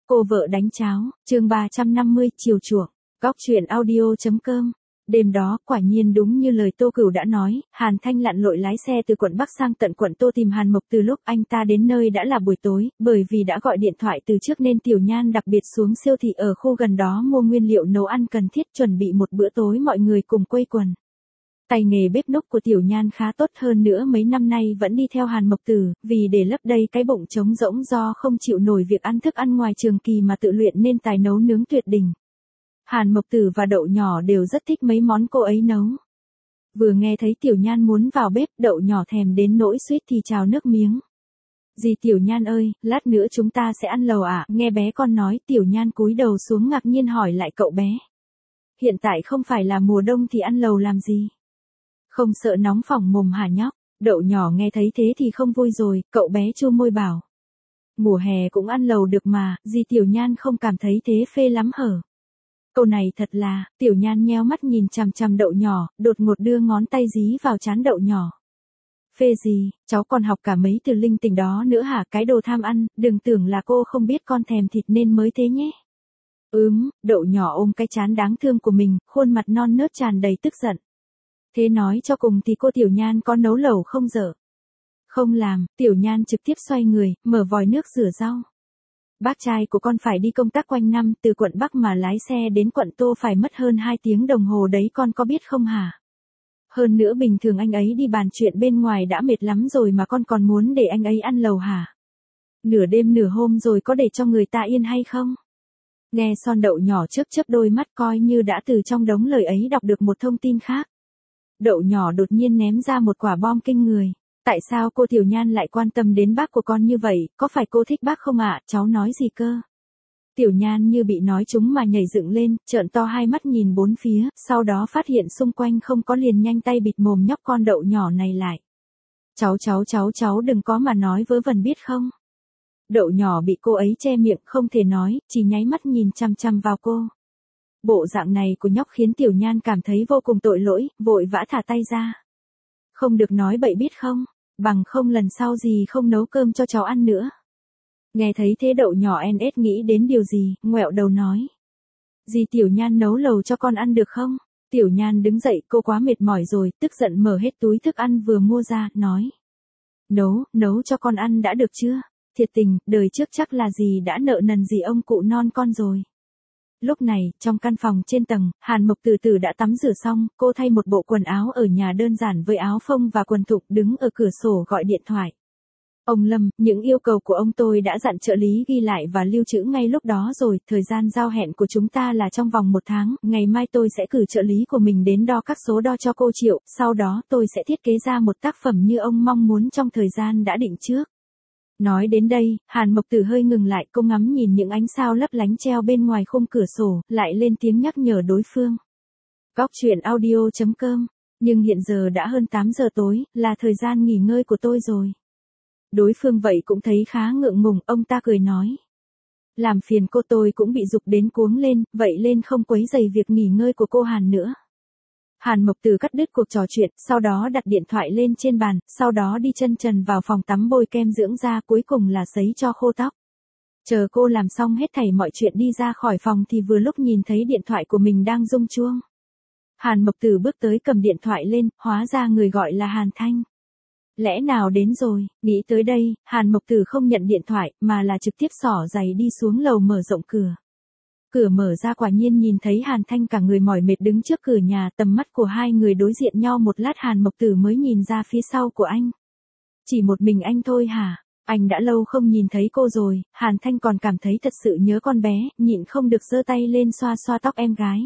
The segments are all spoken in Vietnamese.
Cô vợ đánh cháo, chương 350, chiều chuộng. Góc truyện audio.com. Đêm đó, quả nhiên đúng như lời Tô Cửu đã nói, Hàn Thanh lặn lội lái xe từ quận Bắc sang tận quận Tô tìm Hàn Mộc. Từ lúc anh ta đến nơi đã là buổi tối, bởi vì đã gọi điện thoại từ trước nên Tiểu Nhan đặc biệt xuống siêu thị ở khu gần đó mua nguyên liệu nấu ăn cần thiết, chuẩn bị một bữa tối mọi người cùng quây quần. Tay nghề bếp núc của Tiểu Nhan khá tốt, hơn nữa mấy năm nay vẫn đi theo Hàn Mộc Tử, vì để lấp đầy cái bụng trống rỗng do không chịu nổi việc ăn thức ăn ngoài trường kỳ mà tự luyện nên tài nấu nướng tuyệt đỉnh. Hàn Mộc Tử và Đậu Nhỏ đều rất thích mấy món cô ấy nấu. Vừa nghe thấy Tiểu Nhan muốn vào bếp, Đậu Nhỏ thèm đến nỗi suýt thì trào nước miếng. Dì Tiểu Nhan ơi, lát nữa chúng ta sẽ ăn lẩu ạ? Nghe bé con nói, Tiểu Nhan cúi đầu xuống ngạc nhiên hỏi lại cậu bé. Hiện tại không phải là mùa đông thì ăn lẩu làm gì? Không sợ nóng phỏng mồm hả nhóc? Đậu Nhỏ nghe thấy thế thì không vui rồi, cậu bé chu môi bảo. Mùa hè cũng ăn lẩu được mà, dì Tiểu Nhan không cảm thấy thế phê lắm hở? Câu này thật là, Tiểu Nhan nheo mắt nhìn chằm chằm Đậu Nhỏ, đột ngột đưa ngón tay dí vào trán Đậu Nhỏ. Phê gì, cháu còn học cả mấy từ linh tinh đó nữa hả? Cái đồ tham ăn, đừng tưởng là cô không biết con thèm thịt nên mới thế nhé. Đậu Nhỏ ôm cái trán đáng thương của mình, khuôn mặt non nớt tràn đầy tức giận. Thế nói cho cùng thì cô Tiểu Nhan có nấu lẩu không dở? Không làm, Tiểu Nhan trực tiếp xoay người, mở vòi nước rửa rau. Bác trai của con phải đi công tác quanh năm, từ quận Bắc mà lái xe đến quận Tô phải mất hơn 2 tiếng đồng hồ đấy, con có biết không hả? Hơn nữa bình thường anh ấy đi bàn chuyện bên ngoài đã mệt lắm rồi mà con còn muốn để anh ấy ăn lẩu hả? Nửa đêm nửa hôm rồi có để cho người ta yên hay không? Nghe xong Đậu Nhỏ chớp chớp đôi mắt, coi như đã từ trong đống lời ấy đọc được một thông tin khác. Đậu Nhỏ đột nhiên ném ra một quả bom kinh người. Tại sao cô Tiểu Nhan lại quan tâm đến bác của con như vậy, có phải cô thích bác không ạ? Cháu nói gì cơ? Tiểu Nhan như bị nói trúng mà nhảy dựng lên, trợn to hai mắt nhìn bốn phía, sau đó phát hiện xung quanh không có liền nhanh tay bịt mồm nhóc con Đậu Nhỏ này lại. Cháu đừng có mà nói vớ vẩn biết không? Đậu Nhỏ bị cô ấy che miệng không thể nói, chỉ nháy mắt nhìn chăm chăm vào cô. Bộ dạng này của nhóc khiến Tiểu Nhan cảm thấy vô cùng tội lỗi, vội vã thả tay ra. Không được nói bậy biết không, bằng không lần sau gì không nấu cơm cho cháu ăn nữa. Nghe thấy thế Đậu Nhỏ NS nghĩ đến điều gì, ngoẹo đầu nói. Dì Tiểu Nhan nấu lẩu cho con ăn được không? Tiểu Nhan đứng dậy, cô quá mệt mỏi rồi, tức giận mở hết túi thức ăn vừa mua ra, nói. Nấu cho con ăn đã được chưa? Thiệt tình, đời trước chắc là dì đã nợ nần gì ông cụ non con rồi. Lúc này, trong căn phòng trên tầng, Hàn Mộc từ từ đã tắm rửa xong, cô thay một bộ quần áo ở nhà đơn giản với áo phông và quần thụng, đứng ở cửa sổ gọi điện thoại. Ông Lâm, những yêu cầu của ông tôi đã dặn trợ lý ghi lại và lưu trữ ngay lúc đó rồi, thời gian giao hẹn của chúng ta là trong vòng 1 tháng, ngày mai tôi sẽ cử trợ lý của mình đến đo các số đo cho cô Triệu, sau đó tôi sẽ thiết kế ra một tác phẩm như ông mong muốn trong thời gian đã định trước. Nói đến đây, Hàn Mộc Tử hơi ngừng lại, cô ngắm nhìn những ánh sao lấp lánh treo bên ngoài khung cửa sổ, lại lên tiếng nhắc nhở đối phương. Góc truyện audio.com, nhưng hiện giờ đã hơn 8 giờ tối, là thời gian nghỉ ngơi của tôi rồi. Đối phương vậy cũng thấy khá ngượng ngùng, ông ta cười nói. Làm phiền cô, tôi cũng bị giục đến cuống lên, vậy lên không quấy rầy việc nghỉ ngơi của cô Hàn nữa. Hàn Mộc Tử cắt đứt cuộc trò chuyện, sau đó đặt điện thoại lên trên bàn, sau đó đi chân trần vào phòng tắm bôi kem dưỡng da, cuối cùng là sấy cho khô tóc. Chờ cô làm xong hết thảy mọi chuyện đi ra khỏi phòng thì vừa lúc nhìn thấy điện thoại của mình đang rung chuông. Hàn Mộc Tử bước tới cầm điện thoại lên, hóa ra người gọi là Hàn Thanh. Lẽ nào đến rồi, nghĩ tới đây, Hàn Mộc Tử không nhận điện thoại, mà là trực tiếp xỏ giày đi xuống lầu mở rộng cửa. Cửa mở ra quả nhiên nhìn thấy Hàn Thanh cả người mỏi mệt đứng trước cửa nhà, tầm mắt của hai người đối diện nhau một lát Hàn Mộc Tử mới nhìn ra phía sau của anh. Chỉ một mình anh thôi hả? Anh đã lâu không nhìn thấy cô rồi, Hàn Thanh còn cảm thấy thật sự nhớ con bé, nhịn không được giơ tay lên xoa xoa tóc em gái.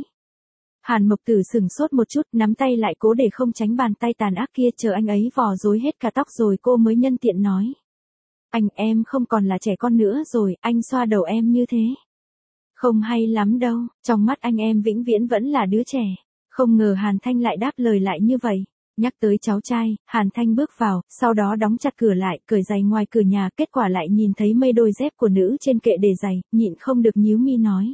Hàn Mộc Tử sửng sốt một chút, nắm tay lại cố để không tránh bàn tay tàn ác kia, chờ anh ấy vò rối hết cả tóc rồi cô mới nhân tiện nói. Anh, em không còn là trẻ con nữa rồi, anh xoa đầu em như thế. Không hay lắm đâu, trong mắt anh em vĩnh viễn vẫn là đứa trẻ. Không ngờ Hàn Thanh lại đáp lời lại như vậy. Nhắc tới cháu trai, Hàn Thanh bước vào, sau đó đóng chặt cửa lại, cởi giày ngoài cửa nhà, kết quả lại nhìn thấy mấy đôi dép của nữ trên kệ để giày, nhịn không được nhíu mi nói.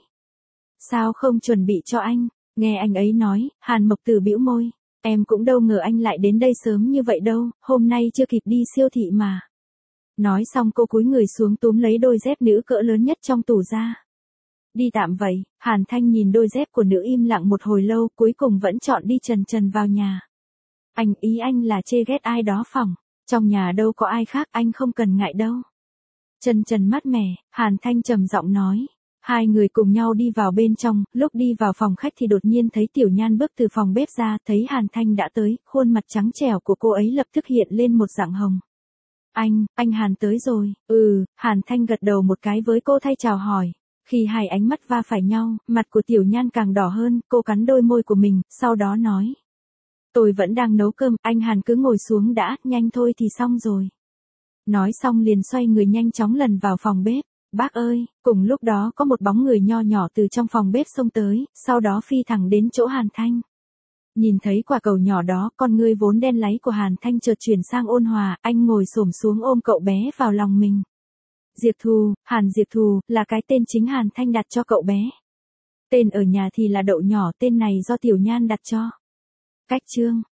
Sao không chuẩn bị cho anh? Nghe anh ấy nói, Hàn Mộc Tử bĩu môi. Em cũng đâu ngờ anh lại đến đây sớm như vậy đâu, hôm nay chưa kịp đi siêu thị mà. Nói xong cô cúi người xuống túm lấy đôi dép nữ cỡ lớn nhất trong tủ ra. Đi tạm vậy, Hàn Thanh nhìn đôi dép của nữ im lặng một hồi lâu, cuối cùng vẫn chọn đi trần trần vào nhà. Ý anh là chê ghét ai đó phỏng, trong nhà đâu có ai khác, anh không cần ngại đâu. Trần trần mát mẻ, Hàn Thanh trầm giọng nói. Hai người cùng nhau đi vào bên trong, lúc đi vào phòng khách thì đột nhiên thấy Tiểu Nhan bước từ phòng bếp ra, thấy Hàn Thanh đã tới, khuôn mặt trắng trẻo của cô ấy lập tức hiện lên một dạng hồng. Anh Hàn tới rồi, Hàn Thanh gật đầu một cái với cô thay chào hỏi. Khi hai ánh mắt va phải nhau, mặt của Tiểu Nhan càng đỏ hơn, cô cắn đôi môi của mình, sau đó nói. Tôi vẫn đang nấu cơm, anh Hàn cứ ngồi xuống đã, nhanh thôi thì xong rồi. Nói xong liền xoay người nhanh chóng lần vào phòng bếp. Bác ơi, cùng lúc đó có một bóng người nho nhỏ từ trong phòng bếp xông tới, sau đó phi thẳng đến chỗ Hàn Thanh. Nhìn thấy quả cầu nhỏ đó, con ngươi vốn đen láy của Hàn Thanh chợt chuyển sang ôn hòa, anh ngồi xổm xuống ôm cậu bé vào lòng mình. Diệp Thù, Hàn Diệp Thù, là cái tên chính Hàn Thanh đặt cho cậu bé. Tên ở nhà thì là Đậu Nhỏ, tên này do Tiểu Nhan đặt cho. Cách chương